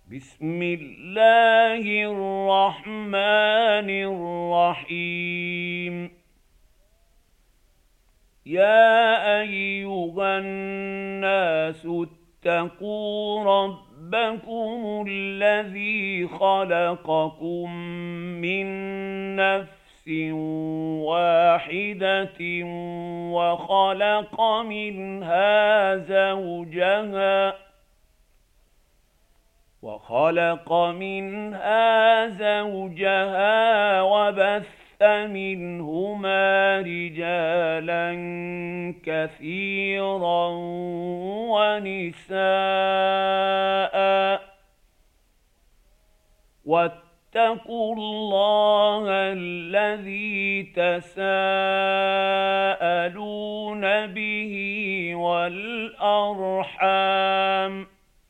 بسم الله الرحمن الرحيم. يا أيها الناس اتقوا ربكم الذي خلقكم من نفس واحدة وخلق منها زوجها وبث منهما رجالا كثيرا ونساء واتقوا الله الذي تساءلون به والأرحام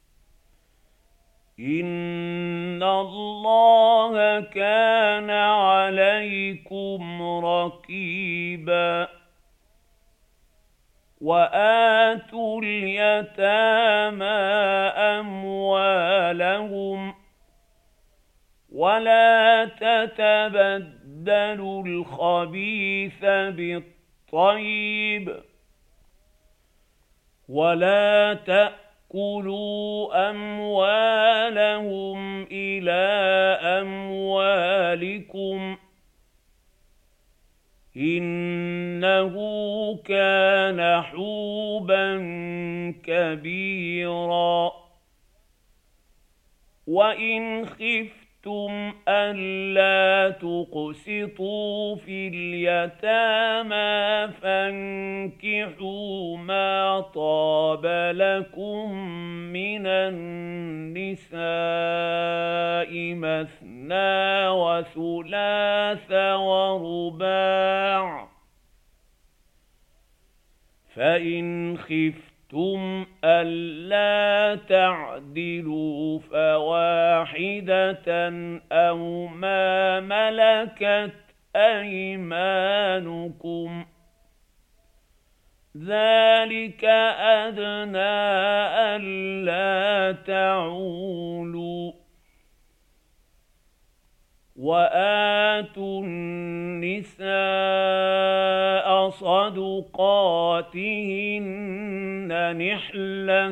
إن الله كان عليكم رقيبا. وآتوا اليتامى أموالهم ولا تتبدلوا الخبيث بالطيب ولا تأكلوا أموالهم إلى أموالكم إنه كان حوبا كبيرا. وإن خفتم ألا تقسطوا في اليتامى فانكحوا ما طاب لكم من النساء مثنى وثلاث ورباع، فإن خفتم ألا تعدلوا فواحدة أو ما ملكت أيمانكم ذلك أدنى ألا تعولوا. وآتوا النساء صدقاتهن نحلة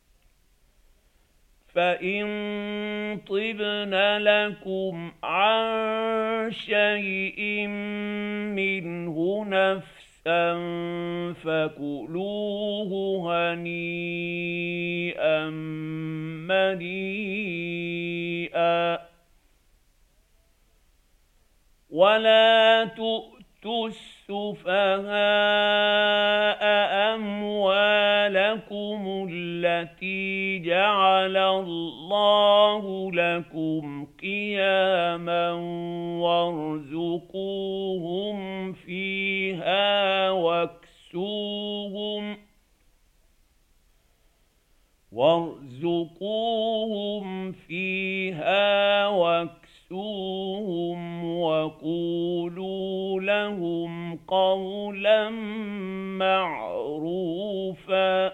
فإن طبن لكم عن شيء منه نفسا فكلوه هنيئا مريئا. ولا تؤتوا السفهاء أموالكم التي جعل الله لكم قياما وارزقوهم فيها واكسوهم وقولوا لهم قولا معروفا.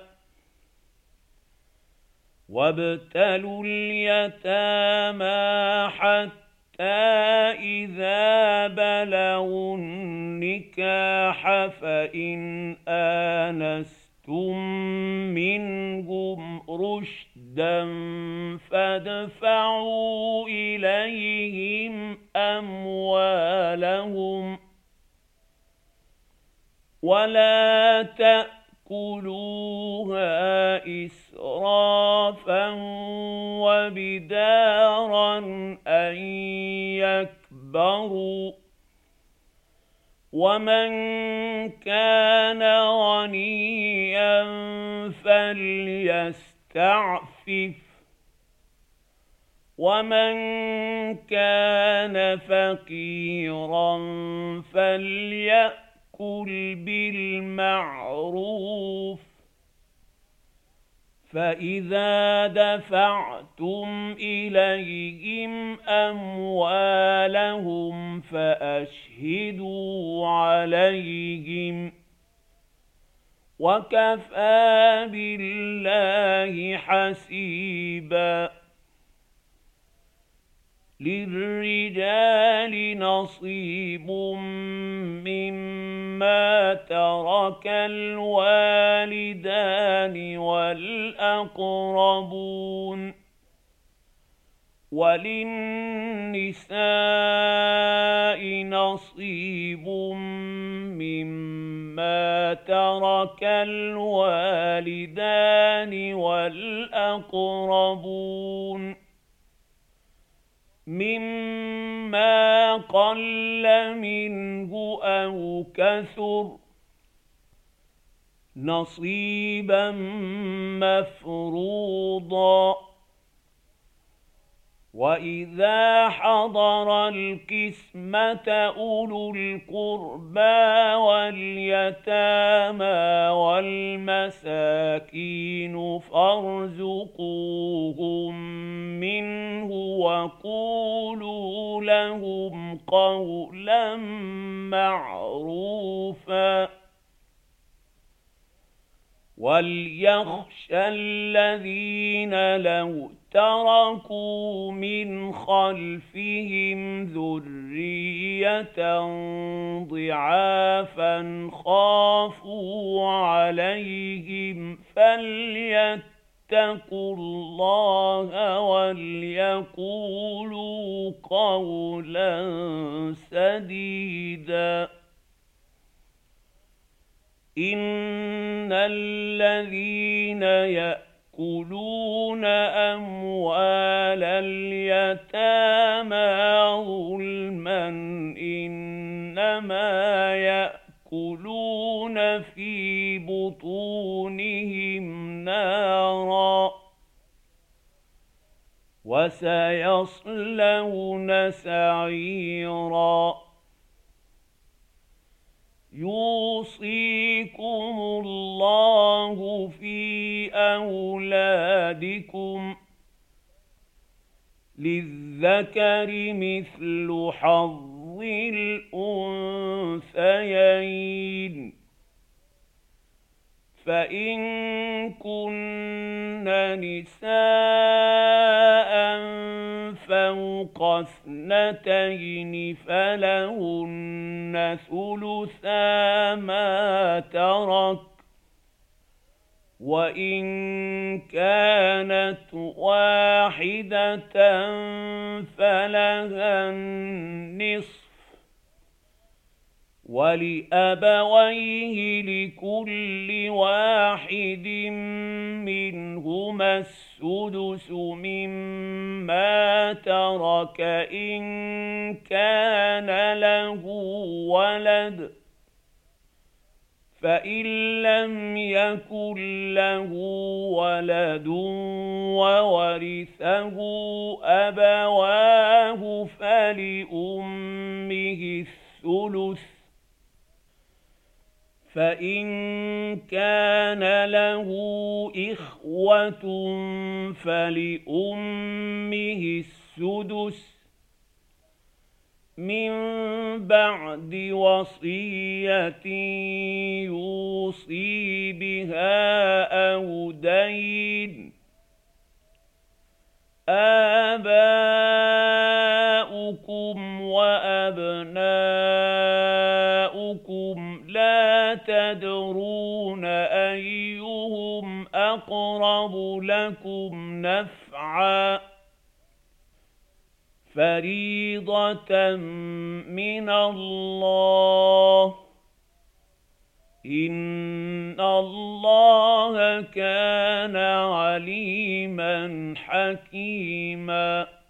وابتلوا اليتامى حتى إذا بلغوا النكاح فإن آنستم منهم رشدا فادفعوا إليهم أموالهم ولا تأكلوها إسرافا وبدارا أن يكبروا. ومن كان غنيا فليستعفف ومن كان فقيرا فليأكل بالمعروف. فإذا دفعتم إليهم أموالهم فأشهدوا عليهم وكفى بالله حسيبا. للرجال نصيب مما ترك الوالدان والأقربون وللنساء نصيب مما ترك الوالدان والأقربون مما قل منه أو كثر نصيبا مفروضا وإذا حضر القسمة أولو القربى واليتامى والمساكين فارزقوهم منه وقولوا لهم قولا معروفا وليخشى الذين لو تركوا من خلفهم ذرية ضعافا خافوا عليهم فليتقوا الله وليقولوا قولا سديدا إن الذين يأكلون أموال اليتامى ظلما إنما يأكلون في بطونهم نارا وسيصلون سعيرا يوصيكم الله في أولادكم للذكر مثل حظ الأنثيين فإن كن نساء فوق اثنتين فلهن ثلثا ما ترك وإن كانت واحدة فلها النصف ولأبويه لكل واحد منهما السدس مما ترك إن كان له ولد فإن لم يكن له ولد وورثه أبواه فلأمه الثلث فإن كان له إخوة فلأمه السدس من بعد وصية يوصي بها أو دين آباؤكم وأبناؤكم لا تدرون أيهم أقرب لكم نفعا فريضة من الله إن الله كان عليما حكيما